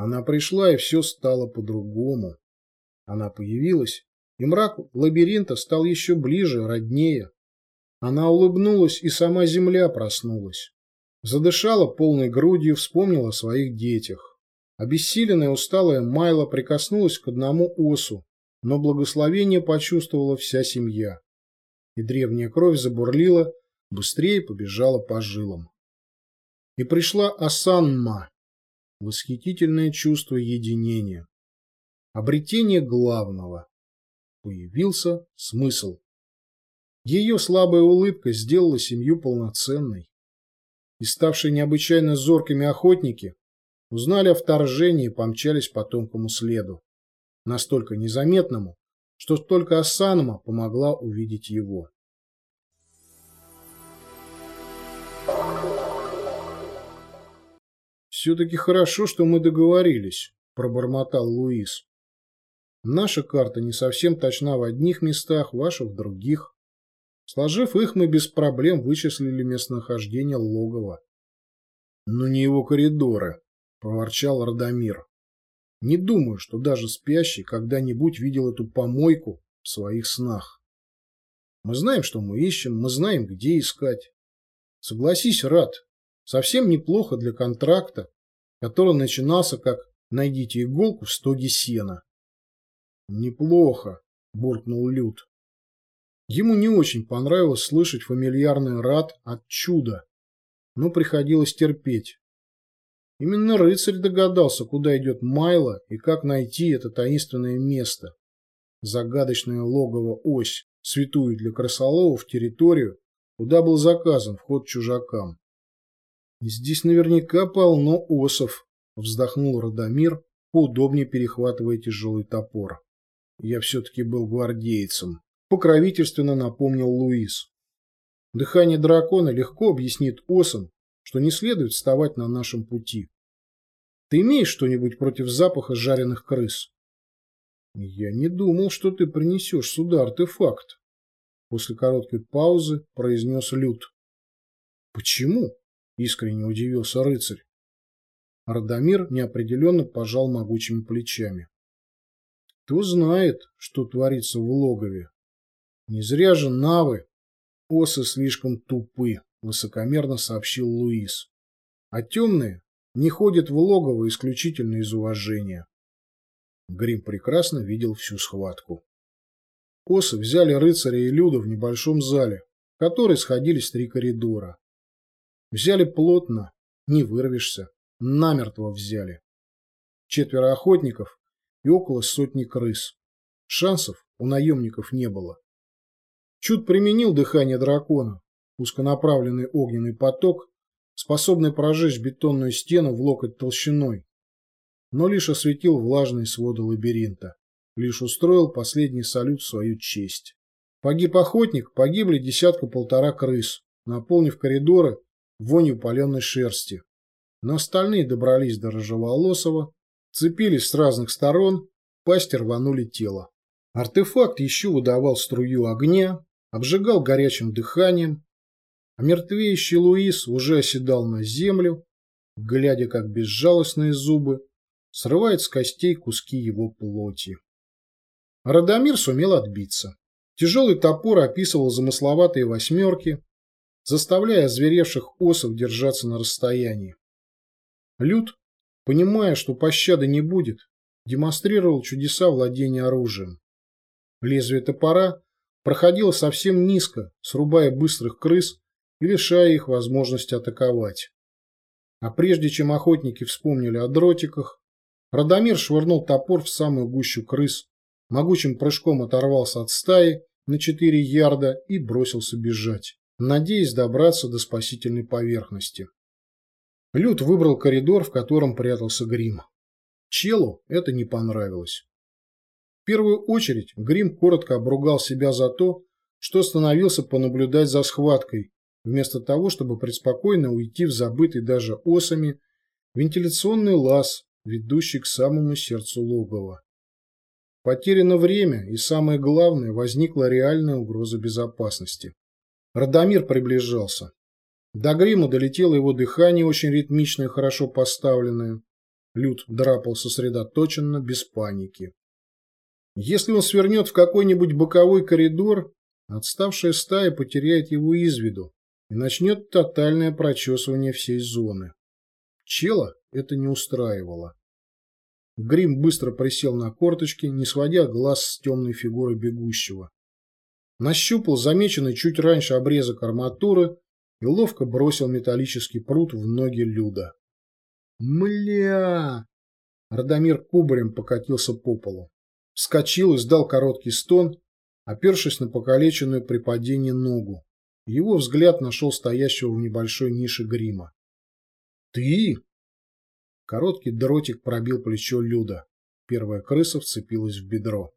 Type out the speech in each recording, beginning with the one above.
Она пришла, и все стало по-другому. Она появилась, и мрак лабиринта стал еще ближе, роднее. Она улыбнулась, и сама земля проснулась. Задышала полной грудью, вспомнила о своих детях. Обессиленная, усталая Майла прикоснулась к одному осу, но благословение почувствовала вся семья. И древняя кровь забурлила, быстрее побежала по жилам. И пришла Осанма, восхитительное чувство единения. Обретение главного. Появился смысл. Ее слабая улыбка сделала семью полноценной. И ставшие необычайно зоркими охотники узнали о вторжении и помчались по тонкому следу, настолько незаметному, что только Осанма помогла увидеть его. «Все-таки хорошо, что мы договорились», – пробормотал Луис. «Наша карта не совсем точна в одних местах, ваша в других. Сложив их, мы без проблем вычислили местонахождение логова». «Но не его коридоры», – проворчал Радомир. «Не думаю, что даже спящий когда-нибудь видел эту помойку в своих снах. Мы знаем, что мы ищем, мы знаем, где искать. Согласись, Рад, совсем неплохо для контракта, который начинался как «найдите иголку в стоге сена». «Неплохо», – буркнул Люд. Ему не очень понравилось слышать фамильярный Рад от чуда, но приходилось терпеть. Именно рыцарь догадался, куда идет Майла и как найти это таинственное место. Загадочное логово-ось, святую для крысоловов территорию, куда был заказан вход чужакам. «Здесь наверняка полно осов», – вздохнул Радомир, поудобнее перехватывая тяжелый топор. «Я все-таки был гвардейцем», – покровительственно напомнил Луис. «Дыхание дракона легко объяснит осам, что не следует вставать на нашем пути. Ты имеешь что-нибудь против запаха жареных крыс?» «Я не думал, что ты принесешь сюда артефакт», – после короткой паузы произнес Люд. «Почему?» – искренне удивился рыцарь. Радомир неопределенно пожал могучими плечами. «Кто знает, что творится в логове? Не зря же навы. Осы слишком тупы», – высокомерно сообщил Луис. «А темные не ходят в логово исключительно из уважения». Грим прекрасно видел всю схватку. Осы взяли рыцаря и Люда в небольшом зале, в который сходились 3 коридора. Взяли плотно, не вырвешься, намертво взяли. 4 охотников и около 100 крыс. Шансов у наемников не было. Чуд применил дыхание дракона, узконаправленный огненный поток, способный прожечь бетонную стену в локоть толщиной, но лишь осветил влажные своды лабиринта, лишь устроил последний салют в свою честь. Погиб охотник, погибли 10-1.5 крыс, наполнив коридоры вонью паленой шерсти. Но остальные добрались до рыжеволосого, цепились с разных сторон, пасти рванули тело. Артефакт еще выдавал струю огня, обжигал горячим дыханием, а мертвеющий Луис уже оседал на землю, глядя, как безжалостные зубы срывают с костей куски его плоти. Радомир сумел отбиться. Тяжелый топор описывал замысловатые восьмерки, заставляя озверевших осов держаться на расстоянии. Люд, понимая, что пощады не будет, демонстрировал чудеса владения оружием. Лезвие топора проходило совсем низко, срубая быстрых крыс и лишая их возможности атаковать. А прежде чем охотники вспомнили о дротиках, Радомир швырнул топор в самую гущу крыс, могучим прыжком оторвался от стаи на 4 ярда и бросился бежать, надеясь добраться до спасительной поверхности. Люд выбрал коридор, в котором прятался Грим. Челу это не понравилось. В первую очередь Грим коротко обругал себя за то, что остановился понаблюдать за схваткой, вместо того, чтобы преспокойно уйти в забытый даже осами вентиляционный лаз, ведущий к самому сердцу логова. Потеряно время, и самое главное, возникла реальная угроза безопасности. Радомир приближался. До Грима долетело его дыхание, очень ритмичное и хорошо поставленное. Люд драпал сосредоточенно, без паники. Если он свернет в какой-нибудь боковой коридор, отставшая стая потеряет его из виду и начнет тотальное прочесывание всей зоны. Чела это не устраивало. Грим быстро присел на корточки, не сводя глаз с темной фигуры бегущего. Нащупал замеченный чуть раньше обрезок арматуры и ловко бросил металлический прут в ноги Люда. «Мля!» Радомир кубарем покатился по полу. Вскочил и сдал короткий стон, опершись на покалеченную при падении ногу. Его взгляд нашел стоящего в небольшой нише Грима. «Ты?» Короткий дротик пробил плечо Люда. Первая крыса вцепилась в бедро.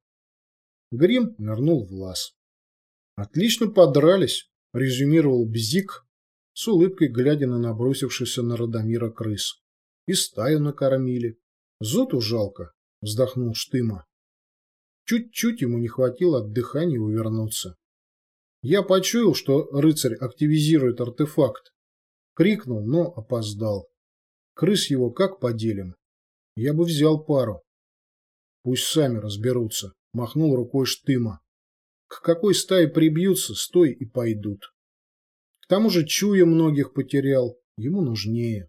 Грим нырнул в лаз. «Отлично подрались», — резюмировал Бзик, с улыбкой глядя на набросившихся на Радомира крыс. «И стаю накормили. Зоту жалко», — вздохнул Штыма. Чуть-чуть ему не хватило от дыхания увернуться. Я почуял, что рыцарь активизирует артефакт. Крикнул, но опоздал. Крыс его как поделим? Я бы взял пару. Пусть сами разберутся, махнул рукой Штыма. К какой стае прибьются, стой и пойдут. К тому же Чуя многих потерял, ему нужнее.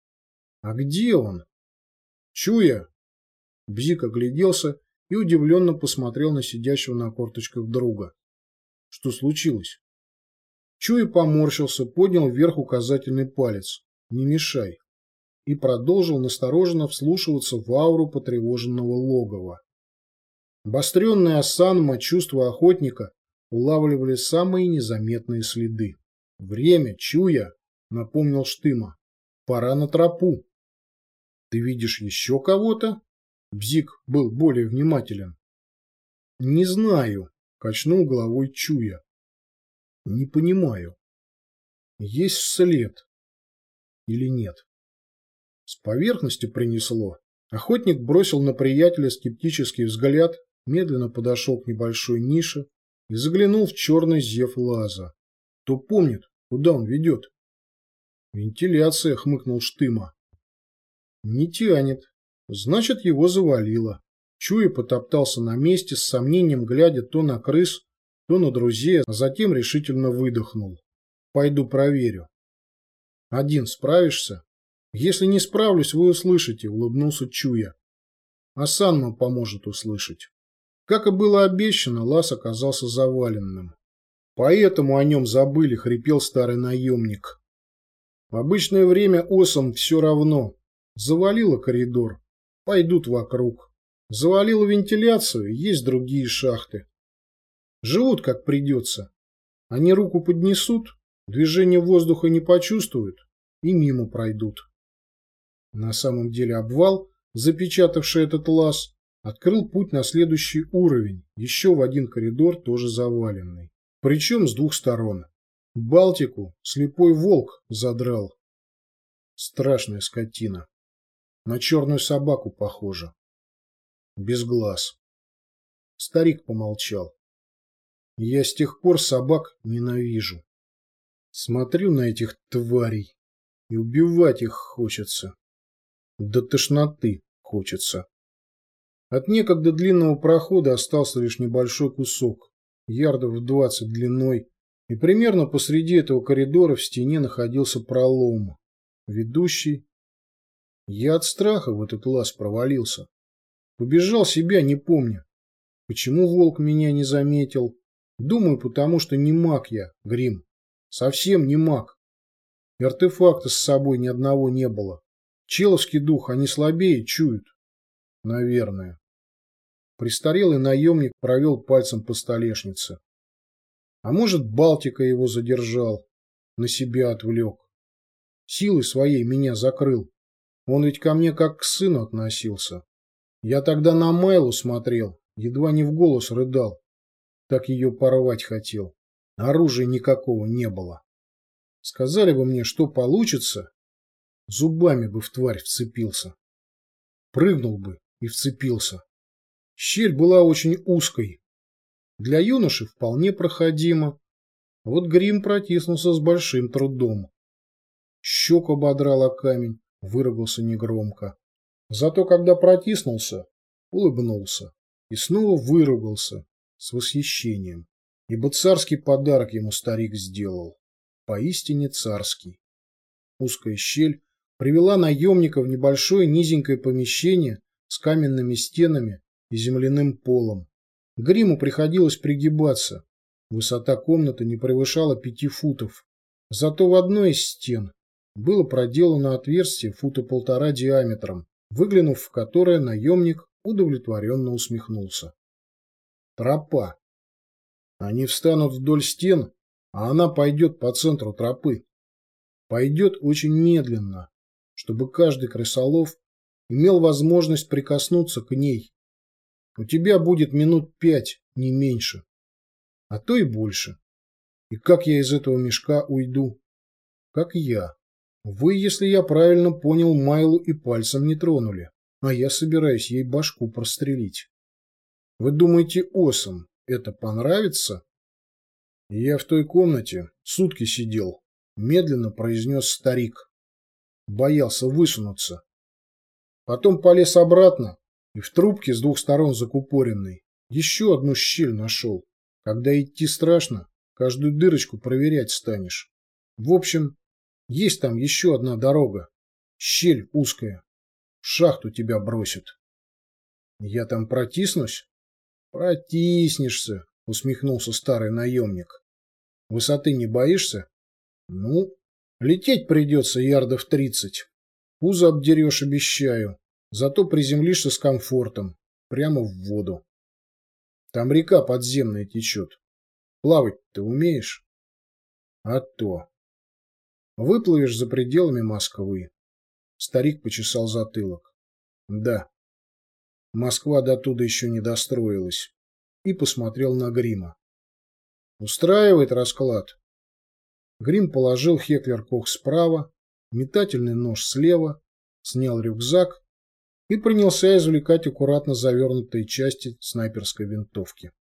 А где он? Чуя! Бзик огляделся и удивленно посмотрел на сидящего на корточках друга. Что случилось? Чуя поморщился, поднял вверх указательный палец. Не мешай. И продолжил настороженно вслушиваться в ауру потревоженного логова. Обостренные осанма чувства охотника улавливали самые незаметные следы. «Время, Чуя!» — напомнил Штыма. «Пора на тропу». «Ты видишь еще кого-то?» Бзик был более внимателен. «Не знаю», — качнул головой Чуя. «Не понимаю. Есть след или нет?» С поверхности принесло. Охотник бросил на приятеля скептический взгляд, медленно подошел к небольшой нише и заглянул в черный зев лаза. Кто помнит, куда он ведет? «Вентиляция», — хмыкнул Штыма. «Не тянет. Значит, его завалило». Чуя потоптался на месте, с сомнением глядя то на крыс, то на друзей, а затем решительно выдохнул. «Пойду проверю». «Один справишься?» «Если не справлюсь, вы услышите», — улыбнулся Чуя. «А Санма поможет услышать». Как и было обещано, лаз оказался заваленным. «Поэтому о нем забыли», — хрипел старый наемник. «В обычное время осам все равно. Завалило коридор. Пойдут вокруг. Завалило вентиляцию, есть другие шахты. Живут как придется. Они руку поднесут, движение воздуха не почувствуют и мимо пройдут». На самом деле обвал, запечатавший этот лаз, открыл путь на следующий уровень, еще в один коридор, тоже заваленный. Причем с двух сторон. Балтику слепой волк задрал. Страшная скотина. На черную собаку похожа. Без глаз. Старик помолчал. Я с тех пор собак ненавижу. Смотрю на этих тварей, и убивать их хочется. До тошноты хочется. От некогда длинного прохода остался лишь небольшой кусок, ярдов 20 длиной, и примерно посреди этого коридора в стене находился пролом, ведущий. Я от страха в этот лаз провалился. Побежал себя, не помня. Почему волк меня не заметил? Думаю, потому что не маг я, Грим. Совсем не маг. И артефакта с собой ни одного не было. Человский дух, они слабее чуют. Наверное. Престарелый наемник провел пальцем по столешнице. А может, Балтика его задержал, на себя отвлек. Силой своей меня закрыл. Он ведь ко мне как к сыну относился. Я тогда на Майлу смотрел, едва не в голос рыдал. Так ее порвать хотел. Оружия никакого не было. Сказали бы мне, что получится, зубами бы в тварь вцепился. Прыгнул бы и вцепился. Щель была очень узкой. Для юноши вполне проходимо. Вот Грим протиснулся с большим трудом. Щеку ободрал о камень, выругался негромко. Зато когда протиснулся, улыбнулся и снова выругался с восхищением, ибо царский подарок ему старик сделал. Поистине царский. Узкая щель привела наемника в небольшое низенькое помещение с каменными стенами и земляным полом. Гриму приходилось пригибаться. Высота комнаты не превышала 5 футов. Зато в одной из стен было проделано отверстие фута 1,5 диаметром, выглянув в которое, наемник удовлетворенно усмехнулся. Тропа. Они встанут вдоль стен, а она пойдет по центру тропы. Пойдет очень медленно, чтобы каждый крысолов имел возможность прикоснуться к ней. У тебя будет минут 5, не меньше, а то и больше. И как я из этого мешка уйду? Как я. Вы, если я правильно понял, Майлу и пальцем не тронули, а я собираюсь ей башку прострелить. Вы думаете, осам это понравится? Я в той комнате сутки сидел, медленно произнес старик. Боялся высунуться. Потом полез обратно и в трубке с 2 сторон закупоренной еще одну щель нашел. Когда идти страшно, каждую дырочку проверять станешь. В общем, есть там еще одна дорога. Щель узкая. В шахту тебя бросит. Я там протиснусь? Протиснешься, усмехнулся старый наемник. Высоты не боишься? Ну, лететь придется ярдов 30. Пузо обдерешь, обещаю. Зато приземлишься с комфортом. Прямо в воду. Там река подземная течет. Плавать ты умеешь? А то. Выплывешь за пределами Москвы. Старик почесал затылок. Да. Москва до туда еще не достроилась. И посмотрел на Грима. Устраивает расклад? Грим положил Хеклер-Кох справа, метательный нож слева, снял рюкзак и принялся извлекать аккуратно завернутые части снайперской винтовки.